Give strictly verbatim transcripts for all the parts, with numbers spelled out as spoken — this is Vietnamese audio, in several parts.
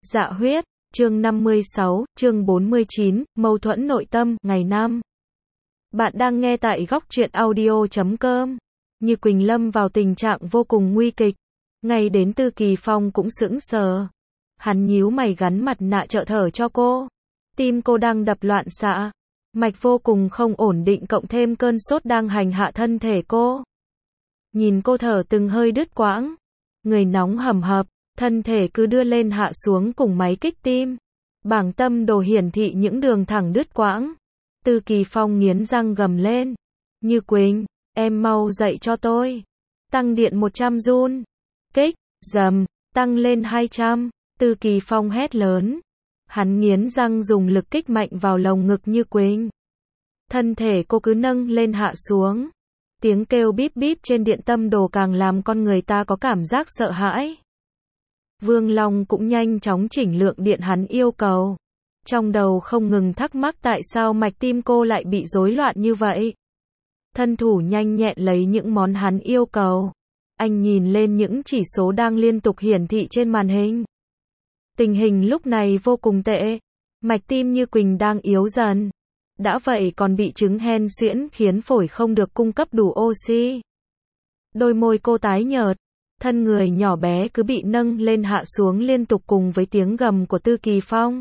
Dạ huyết, chương năm mươi sáu, chương bốn mươi chín, mâu thuẫn nội tâm, ngày năm. Bạn đang nghe tại góc truyện audio chấm com. Như Quỳnh lâm vào tình trạng vô cùng nguy kịch. Ngay đến Tư Kỳ Phong cũng sững sờ. Hắn nhíu mày gắn mặt nạ trợ thở cho cô. Tim cô đang đập loạn xạ. Mạch vô cùng không ổn định cộng thêm cơn sốt đang hành hạ thân thể cô. Nhìn cô thở từng hơi đứt quãng. Người nóng hầm hập. Thân thể cứ đưa lên hạ xuống cùng máy kích tim. Bảng tâm đồ hiển thị những đường thẳng đứt quãng. Tư Kỳ Phong nghiến răng gầm lên. Như Quỳnh, em mau dậy cho tôi. Tăng điện một trăm run. Kích, dầm, tăng lên hai trăm. Tư Kỳ Phong hét lớn. Hắn nghiến răng dùng lực kích mạnh vào lồng ngực Như Quỳnh. Thân thể cô cứ nâng lên hạ xuống. Tiếng kêu bíp bíp trên điện tâm đồ càng làm con người ta có cảm giác sợ hãi. Vương Long cũng nhanh chóng chỉnh lượng điện hắn yêu cầu. Trong đầu không ngừng thắc mắc tại sao mạch tim cô lại bị rối loạn như vậy. Thân thủ nhanh nhẹn lấy những món hắn yêu cầu. Anh nhìn lên những chỉ số đang liên tục hiển thị trên màn hình. Tình hình lúc này vô cùng tệ. Mạch tim Như Quỳnh đang yếu dần. Đã vậy còn bị chứng hen suyễn khiến phổi không được cung cấp đủ oxy. Đôi môi cô tái nhợt. Thân người nhỏ bé cứ bị nâng lên hạ xuống liên tục cùng với tiếng gầm của Tư Kỳ Phong.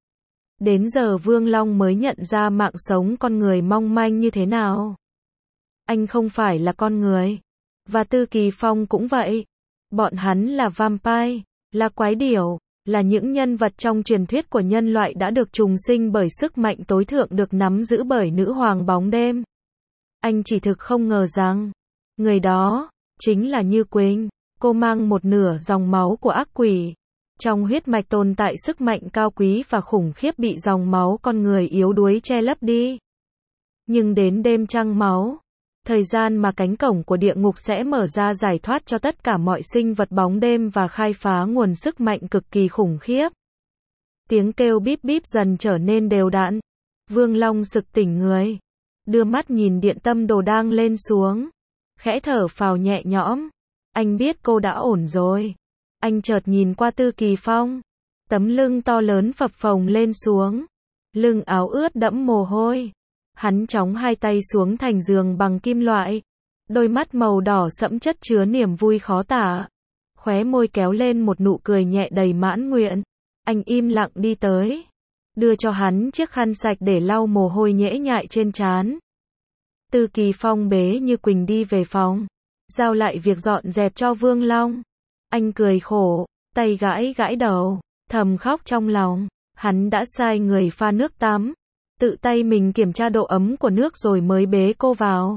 Đến giờ Vương Long mới nhận ra mạng sống con người mong manh như thế nào. Anh không phải là con người. Và Tư Kỳ Phong cũng vậy. Bọn hắn là vampire, là quái điểu, là những nhân vật trong truyền thuyết của nhân loại đã được trùng sinh bởi sức mạnh tối thượng được nắm giữ bởi nữ hoàng bóng đêm. Anh chỉ thực không ngờ rằng, người đó, chính là Như Quỳnh. Cô mang một nửa dòng máu của ác quỷ. Trong huyết mạch tồn tại sức mạnh cao quý và khủng khiếp bị dòng máu con người yếu đuối che lấp đi. Nhưng đến đêm trăng máu, thời gian mà cánh cổng của địa ngục sẽ mở ra giải thoát cho tất cả mọi sinh vật bóng đêm và khai phá nguồn sức mạnh cực kỳ khủng khiếp. Tiếng kêu bíp bíp dần trở nên đều đặn. Vương Long sực tỉnh người. Đưa mắt nhìn điện tâm đồ đang lên xuống. Khẽ thở phào nhẹ nhõm. Anh biết cô đã ổn rồi. Anh chợt nhìn qua Tư Kỳ Phong. Tấm lưng to lớn phập phồng lên xuống. Lưng áo ướt đẫm mồ hôi. Hắn chóng hai tay xuống thành giường bằng kim loại. Đôi mắt màu đỏ sẫm chất chứa niềm vui khó tả. Khóe môi kéo lên một nụ cười nhẹ đầy mãn nguyện. Anh im lặng đi tới. Đưa cho hắn chiếc khăn sạch để lau mồ hôi nhễ nhại trên trán. Tư Kỳ Phong bế Như Quỳnh đi về phòng. Giao lại việc dọn dẹp cho Vương Long. Anh cười khổ, tay gãi gãi đầu, thầm khóc trong lòng. Hắn đã sai người pha nước tắm. Tự tay mình kiểm tra độ ấm của nước rồi mới bế cô vào.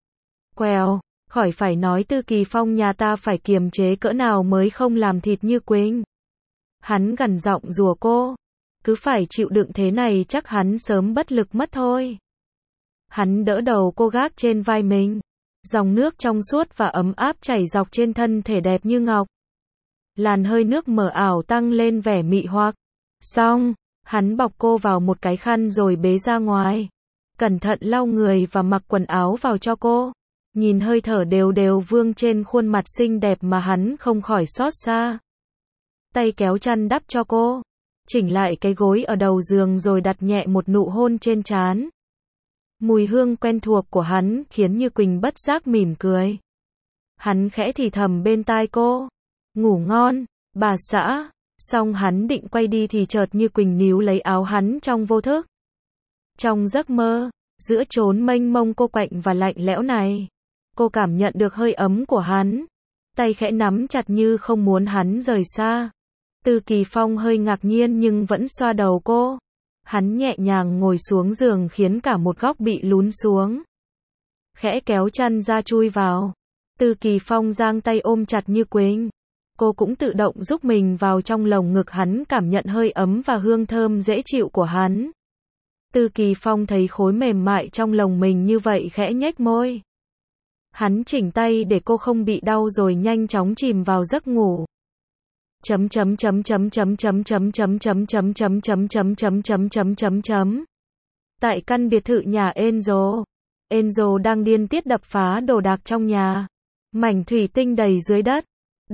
Quèo, khỏi phải nói Tư Kỳ Phong nhà ta phải kiềm chế cỡ nào mới không làm thịt Như Quỳnh. Hắn gằn giọng rủa cô. Cứ phải chịu đựng thế này chắc hắn sớm bất lực mất thôi. Hắn đỡ đầu cô gác trên vai mình. Dòng nước trong suốt và ấm áp chảy dọc trên thân thể đẹp như ngọc. Làn hơi nước mờ ảo tăng lên vẻ mị hoặc. Xong, hắn bọc cô vào một cái khăn rồi bế ra ngoài. Cẩn thận lau người và mặc quần áo vào cho cô. Nhìn hơi thở đều đều vương trên khuôn mặt xinh đẹp mà hắn không khỏi xót xa. Tay kéo chăn đắp cho cô. Chỉnh lại cái gối ở đầu giường rồi đặt nhẹ một nụ hôn trên trán. Mùi hương quen thuộc của hắn khiến Như Quỳnh bất giác mỉm cười. Hắn khẽ thì thầm bên tai cô. Ngủ ngon, bà xã. Xong hắn định quay đi thì chợt Như Quỳnh níu lấy áo hắn trong vô thức. Trong giấc mơ, giữa chốn mênh mông cô quạnh và lạnh lẽo này, cô cảm nhận được hơi ấm của hắn. Tay khẽ nắm chặt như không muốn hắn rời xa. Tư Kỳ Phong hơi ngạc nhiên nhưng vẫn xoa đầu cô. Hắn nhẹ nhàng ngồi xuống giường khiến cả một góc bị lún xuống. Khẽ kéo chăn ra chui vào. Tư Kỳ Phong giang tay ôm chặt Như Quỳnh. Cô cũng tự động giúp mình vào trong lồng ngực hắn cảm nhận hơi ấm và hương thơm dễ chịu của hắn. Tư Kỳ Phong thấy khối mềm mại trong lồng mình như vậy khẽ nhếch môi. Hắn chỉnh tay để cô không bị đau rồi nhanh chóng chìm vào giấc ngủ. chấm chấm chấm chấm chấm chấm chấm chấm chấm chấm chấm chấm chấm chấm chấm chấm chấm chấm. Tại căn biệt thự nhà Enzo, Enzo đang điên tiết đập phá đồ đạc trong nhà. Mảnh thủy tinh đầy dưới đất.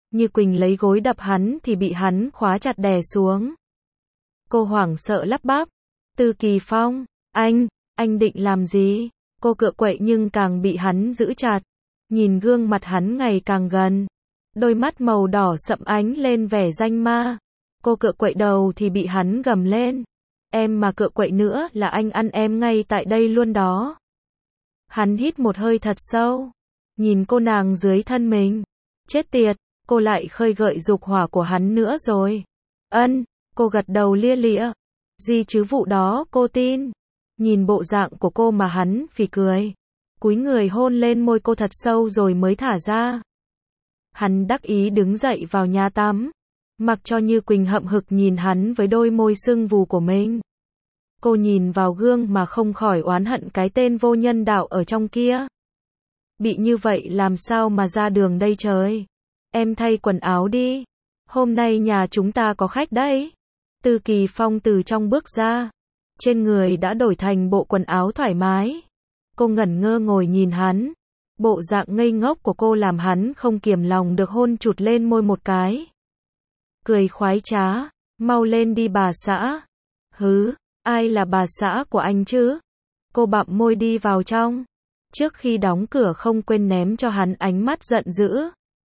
Như Quỳnh lấy gối đập hắn thì bị hắn khóa chặt đè xuống. Cô hoảng sợ lắp bắp. Tư Kỳ Phong, anh, anh định làm gì? Cô cựa quậy nhưng càng bị hắn giữ chặt. Nhìn gương mặt hắn ngày càng gần. Đôi mắt màu đỏ sậm ánh lên vẻ danh ma. Cô cựa quậy đầu thì bị hắn gầm lên. Em mà cựa quậy nữa là anh ăn em ngay tại đây luôn đó. Hắn hít một hơi thật sâu. Nhìn cô nàng dưới thân mình. Chết tiệt, cô lại khơi gợi dục hỏa của hắn nữa rồi. Ân, cô gật đầu lia lịa. Gì chứ vụ đó cô tin. Nhìn bộ dạng của cô mà hắn phì cười. Cúi người hôn lên môi cô thật sâu rồi mới thả ra. Hắn đắc ý đứng dậy vào nhà tắm. Mặc cho Như Quỳnh hậm hực nhìn hắn với đôi môi sưng vù của mình. Cô nhìn vào gương mà không khỏi oán hận cái tên vô nhân đạo ở trong kia. Bị như vậy làm sao mà ra đường đây trời. Em thay quần áo đi. Hôm nay nhà chúng ta có khách đấy. Tư Kỳ Phong từ trong bước ra. Trên người đã đổi thành bộ quần áo thoải mái. Cô ngẩn ngơ ngồi nhìn hắn. Bộ dạng ngây ngốc của cô làm hắn không kiềm lòng được hôn chụt lên môi một cái. Cười khoái trá. Mau lên đi bà xã. Hứ, ai là bà xã của anh chứ? Cô bặm môi đi vào trong. Trước khi đóng cửa không quên ném cho hắn ánh mắt giận dữ.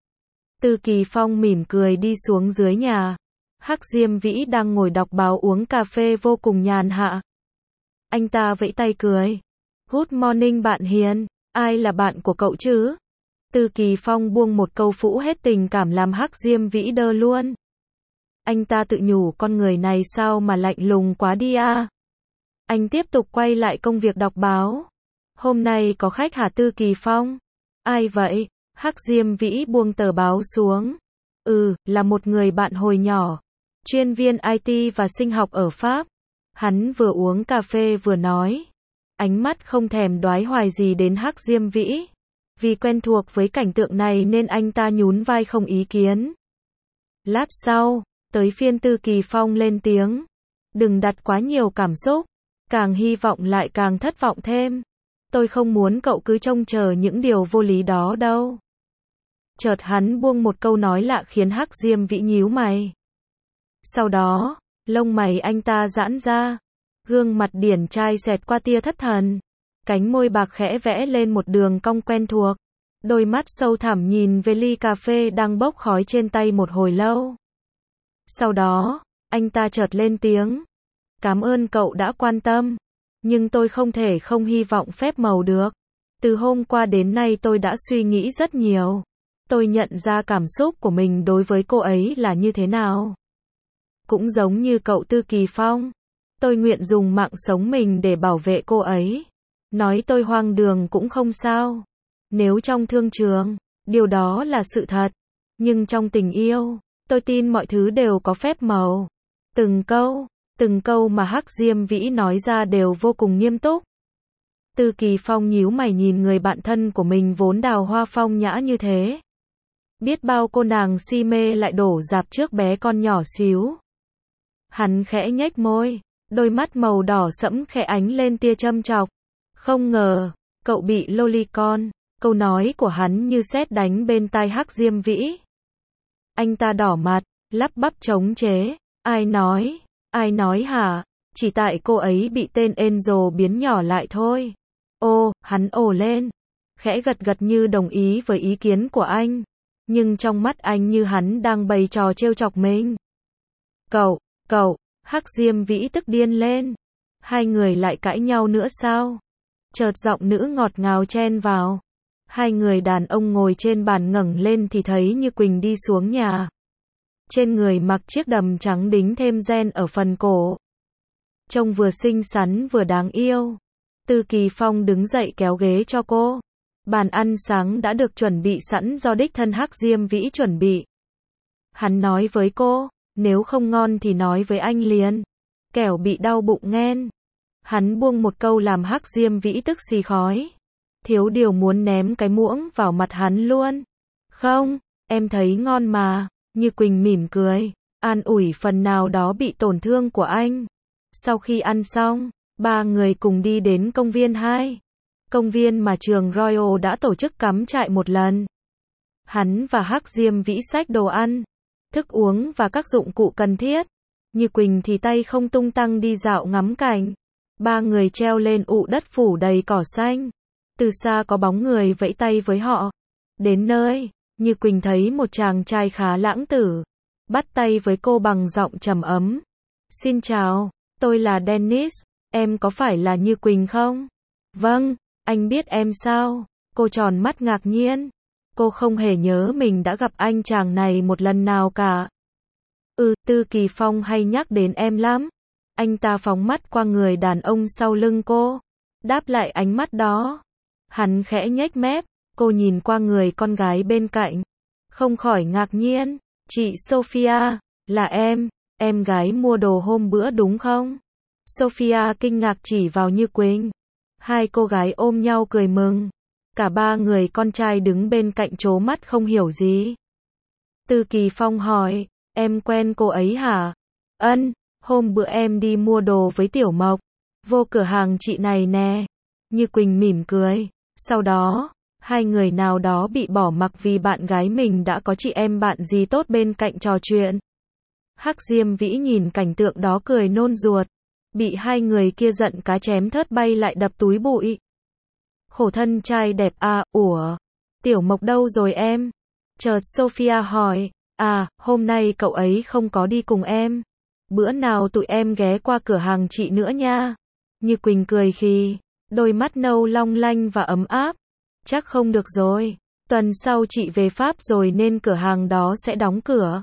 Tư Kỳ Phong mỉm cười đi xuống dưới nhà. Hắc Diêm Vĩ đang ngồi đọc báo uống cà phê vô cùng nhàn hạ. Anh ta vẫy tay cười. Good morning bạn Hiền, ai là bạn của cậu chứ? Tư Kỳ Phong buông một câu phũ hết tình cảm làm Hắc Diêm Vĩ đơ luôn. Anh ta tự nhủ con người này sao mà lạnh lùng quá đi à? Anh tiếp tục quay lại công việc đọc báo. Hôm nay có khách hả Tư Kỳ Phong? Ai vậy? Hắc Diêm Vĩ buông tờ báo xuống. Ừ, là một người bạn hồi nhỏ. Chuyên viên i tê và sinh học ở Pháp. Hắn vừa uống cà phê vừa nói. Ánh mắt không thèm đoái hoài gì đến Hắc Diêm Vĩ. Vì quen thuộc với cảnh tượng này nên anh ta nhún vai không ý kiến. Lát sau, tới phiên Tư Kỳ Phong lên tiếng. Đừng đặt quá nhiều cảm xúc. Càng hy vọng lại càng thất vọng thêm. Tôi không muốn cậu cứ trông chờ những điều vô lý đó đâu. Chợt hắn buông một câu nói lạ khiến Hắc Diêm Vĩ nhíu mày. Sau đó, lông mày anh ta giãn ra. Gương mặt điển trai xẹt qua tia thất thần. Cánh môi bạc khẽ vẽ lên một đường cong quen thuộc. Đôi mắt sâu thẳm nhìn về ly cà phê đang bốc khói trên tay một hồi lâu. Sau đó, anh ta chợt lên tiếng. Cảm ơn cậu đã quan tâm. Nhưng tôi không thể không hy vọng phép màu được. Từ hôm qua đến nay tôi đã suy nghĩ rất nhiều. Tôi nhận ra cảm xúc của mình đối với cô ấy là như thế nào. Cũng giống như cậu Tư Kỳ Phong. Tôi nguyện dùng mạng sống mình để bảo vệ cô ấy. Nói tôi hoang đường cũng không sao. Nếu trong thương trường, điều đó là sự thật. Nhưng trong tình yêu, tôi tin mọi thứ đều có phép màu. Từng câu, từng câu mà Hắc Diêm Vĩ nói ra đều vô cùng nghiêm túc. Tư Kỳ Phong nhíu mày nhìn người bạn thân của mình vốn đào hoa phong nhã như thế. Biết bao cô nàng si mê lại đổ dạp trước bé con nhỏ xíu. Hắn khẽ nhếch môi, đôi mắt màu đỏ sẫm khẽ ánh lên tia châm chọc. Không ngờ, cậu bị lolicon. Câu nói của hắn như sét đánh bên tai Hắc Diêm Vĩ. Anh ta đỏ mặt, lắp bắp chống chế. Ai nói? Ai nói hả? Chỉ tại cô ấy bị tên Angel biến nhỏ lại thôi. Ô, hắn ồ lên. Khẽ gật gật như đồng ý với ý kiến của anh. Nhưng trong mắt anh như hắn đang bày trò trêu chọc mình. Cậu, cậu, Hắc Diêm Vĩ tức điên lên. Hai người lại cãi nhau nữa sao? Chợt giọng nữ ngọt ngào chen vào. Hai người đàn ông ngồi trên bàn ngẩng lên thì thấy Như Quỳnh đi xuống nhà. Trên người mặc chiếc đầm trắng đính thêm ren ở phần cổ. Trông vừa xinh xắn vừa đáng yêu. Tư Kỳ Phong đứng dậy kéo ghế cho cô. Bàn ăn sáng đã được chuẩn bị sẵn do đích thân Hắc Diêm Vĩ chuẩn bị. Hắn nói với cô, nếu không ngon thì nói với anh liền. Kẻo bị đau bụng nghen. Hắn buông một câu làm Hắc Diêm Vĩ tức xì khói. Thiếu điều muốn ném cái muỗng vào mặt hắn luôn. Không, em thấy ngon mà. Như Quỳnh mỉm cười, an ủi phần nào đó bị tổn thương của anh. Sau khi ăn xong, ba người cùng đi đến công viên hai. Công viên mà trường Royal đã tổ chức cắm trại một lần. Hắn và Hắc Diêm Vĩ xách đồ ăn, thức uống và các dụng cụ cần thiết. Như Quỳnh thì tay không tung tăng đi dạo ngắm cảnh. Ba người treo lên ụ đất phủ đầy cỏ xanh. Từ xa có bóng người vẫy tay với họ. Đến nơi, Như Quỳnh thấy một chàng trai khá lãng tử. Bắt tay với cô bằng giọng trầm ấm. Xin chào, tôi là Dennis, em có phải là Như Quỳnh không? Vâng, anh biết em sao? Cô tròn mắt ngạc nhiên. Cô không hề nhớ mình đã gặp anh chàng này một lần nào cả. Ừ, Tư Kỳ Phong hay nhắc đến em lắm. Anh ta phóng mắt qua người đàn ông sau lưng cô. Đáp lại ánh mắt đó. Hắn khẽ nhếch mép. Cô nhìn qua người con gái bên cạnh. Không khỏi ngạc nhiên. Chị Sophia, là em, em gái mua đồ hôm bữa đúng không? Sophia kinh ngạc chỉ vào Như Quỳnh. Hai cô gái ôm nhau cười mừng. Cả ba người con trai đứng bên cạnh trố mắt không hiểu gì. Tư Kỳ Phong hỏi, em quen cô ấy hả? Ân, hôm bữa em đi mua đồ với Tiểu Mộc. Vô cửa hàng chị này nè. Như Quỳnh mỉm cười. Sau đó, hai người nào đó bị bỏ mặc vì bạn gái mình đã có chị em bạn gì tốt bên cạnh trò chuyện. Hắc Diêm Vĩ nhìn cảnh tượng đó cười nôn ruột. Bị hai người kia giận cá chém thớt bay lại đập túi bụi. Khổ thân trai đẹp à, ủa, Tiểu Mộc đâu rồi em? Chợt Sophia hỏi, à, hôm nay cậu ấy không có đi cùng em. Bữa nào tụi em ghé qua cửa hàng chị nữa nha. Như Quỳnh cười khi, đôi mắt nâu long lanh và ấm áp. Chắc không được rồi, tuần sau chị về Pháp rồi nên cửa hàng đó sẽ đóng cửa.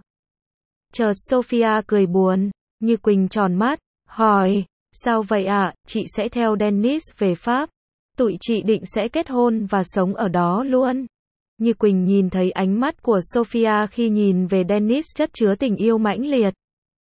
Chợt Sophia cười buồn, Như Quỳnh tròn mắt, hỏi, sao vậy ạ, à? Chị sẽ theo Dennis về Pháp. Tụi chị định sẽ kết hôn và sống ở đó luôn. Như Quỳnh nhìn thấy ánh mắt của Sophia khi nhìn về Dennis chất chứa tình yêu mãnh liệt.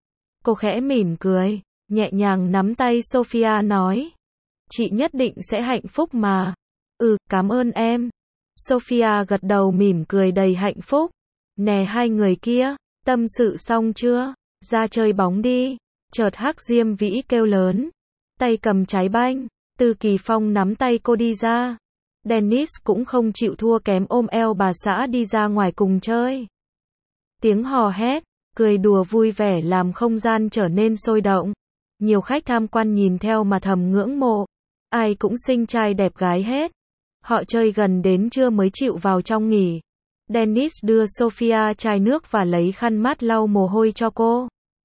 Cô khẽ mỉm cười, nhẹ nhàng nắm tay Sophia nói. Chị nhất định sẽ hạnh phúc mà. Ừ, cảm ơn em. Sophia gật đầu mỉm cười đầy hạnh phúc. Nè hai người kia, tâm sự xong chưa? Ra chơi bóng đi. Chợt Hắc Diêm Vĩ kêu lớn. Tay cầm trái banh. Tư Kỳ Phong nắm tay cô đi ra. Dennis cũng không chịu thua kém ôm eo bà xã đi ra ngoài cùng chơi. Tiếng hò hét, cười đùa vui vẻ làm không gian trở nên sôi động. Nhiều khách tham quan nhìn theo mà thầm ngưỡng mộ. Ai cũng xinh trai đẹp gái hết. Họ chơi gần đến trưa mới chịu vào trong nghỉ. Dennis đưa Sophia chai nước và lấy khăn mát lau mồ hôi cho cô.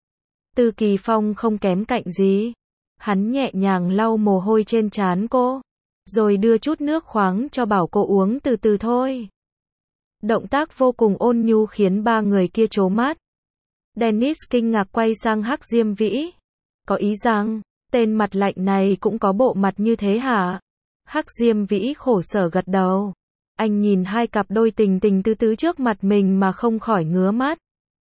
Tư Kỳ Phong không kém cạnh gì. Hắn nhẹ nhàng lau mồ hôi trên trán cô, rồi đưa chút nước khoáng cho bảo cô uống từ từ thôi. Động tác vô cùng ôn nhu khiến ba người kia trố mắt. Dennis kinh ngạc quay sang Hắc Diêm Vĩ. Có ý rằng, tên mặt lạnh này cũng có bộ mặt như thế hả? Hắc Diêm Vĩ khổ sở gật đầu. Anh nhìn hai cặp đôi tình tình tứ tứ trước mặt mình mà không khỏi ngứa mắt.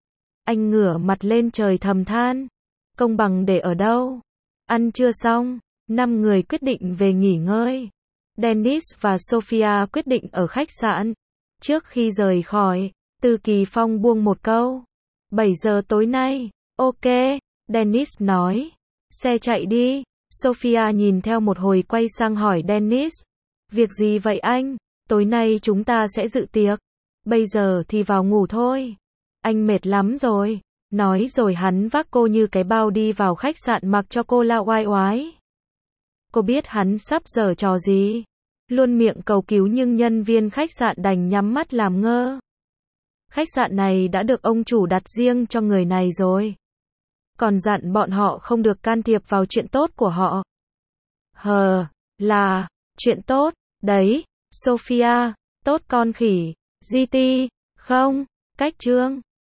Anh ngửa mặt lên trời thầm than. Công bằng để ở đâu? Ăn trưa xong, năm người quyết định về nghỉ ngơi. Dennis và Sophia quyết định ở khách sạn. Trước khi rời khỏi, Tư Kỳ Phong buông một câu. bảy giờ tối nay, ok, Dennis nói. Xe chạy đi. Sophia nhìn theo một hồi quay sang hỏi Dennis. Việc gì vậy anh? Tối nay chúng ta sẽ dự tiệc. Bây giờ thì vào ngủ thôi. Anh mệt lắm rồi. Nói rồi hắn vác cô như cái bao đi vào khách sạn mặc cho cô la oai oái. Cô biết hắn sắp giở trò gì. Luôn miệng cầu cứu nhưng nhân viên khách sạn đành nhắm mắt làm ngơ. Khách sạn này đã được ông chủ đặt riêng cho người này rồi. Còn dặn bọn họ không được can thiệp vào chuyện tốt của họ. Hờ, là, chuyện tốt, đấy, Sophia, tốt con khỉ, giê tê, không, cách trương.